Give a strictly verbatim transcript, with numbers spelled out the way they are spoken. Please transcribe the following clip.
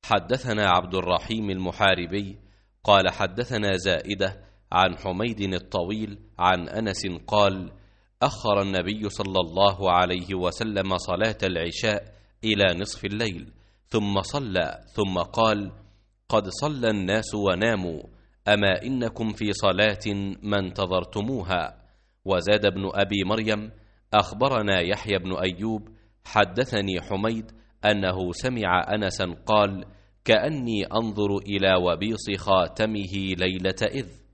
حدثنا عبد الرحيم المحاربي قال حدثنا زائدة عن حميد الطويل عن أنس قال أخر النبي صلى الله عليه وسلم صلاة العشاء إلى نصف الليل ثم صلى ثم قال قد صلى الناس وناموا أما إنكم في صلاة ما انتظرتموها. وزاد ابن أبي مريم أخبرنا يحيى بن أيوب حدثني حميد أنه سمع أنسا قال كأني أنظر إلى وبيص خاتمه ليلة إذ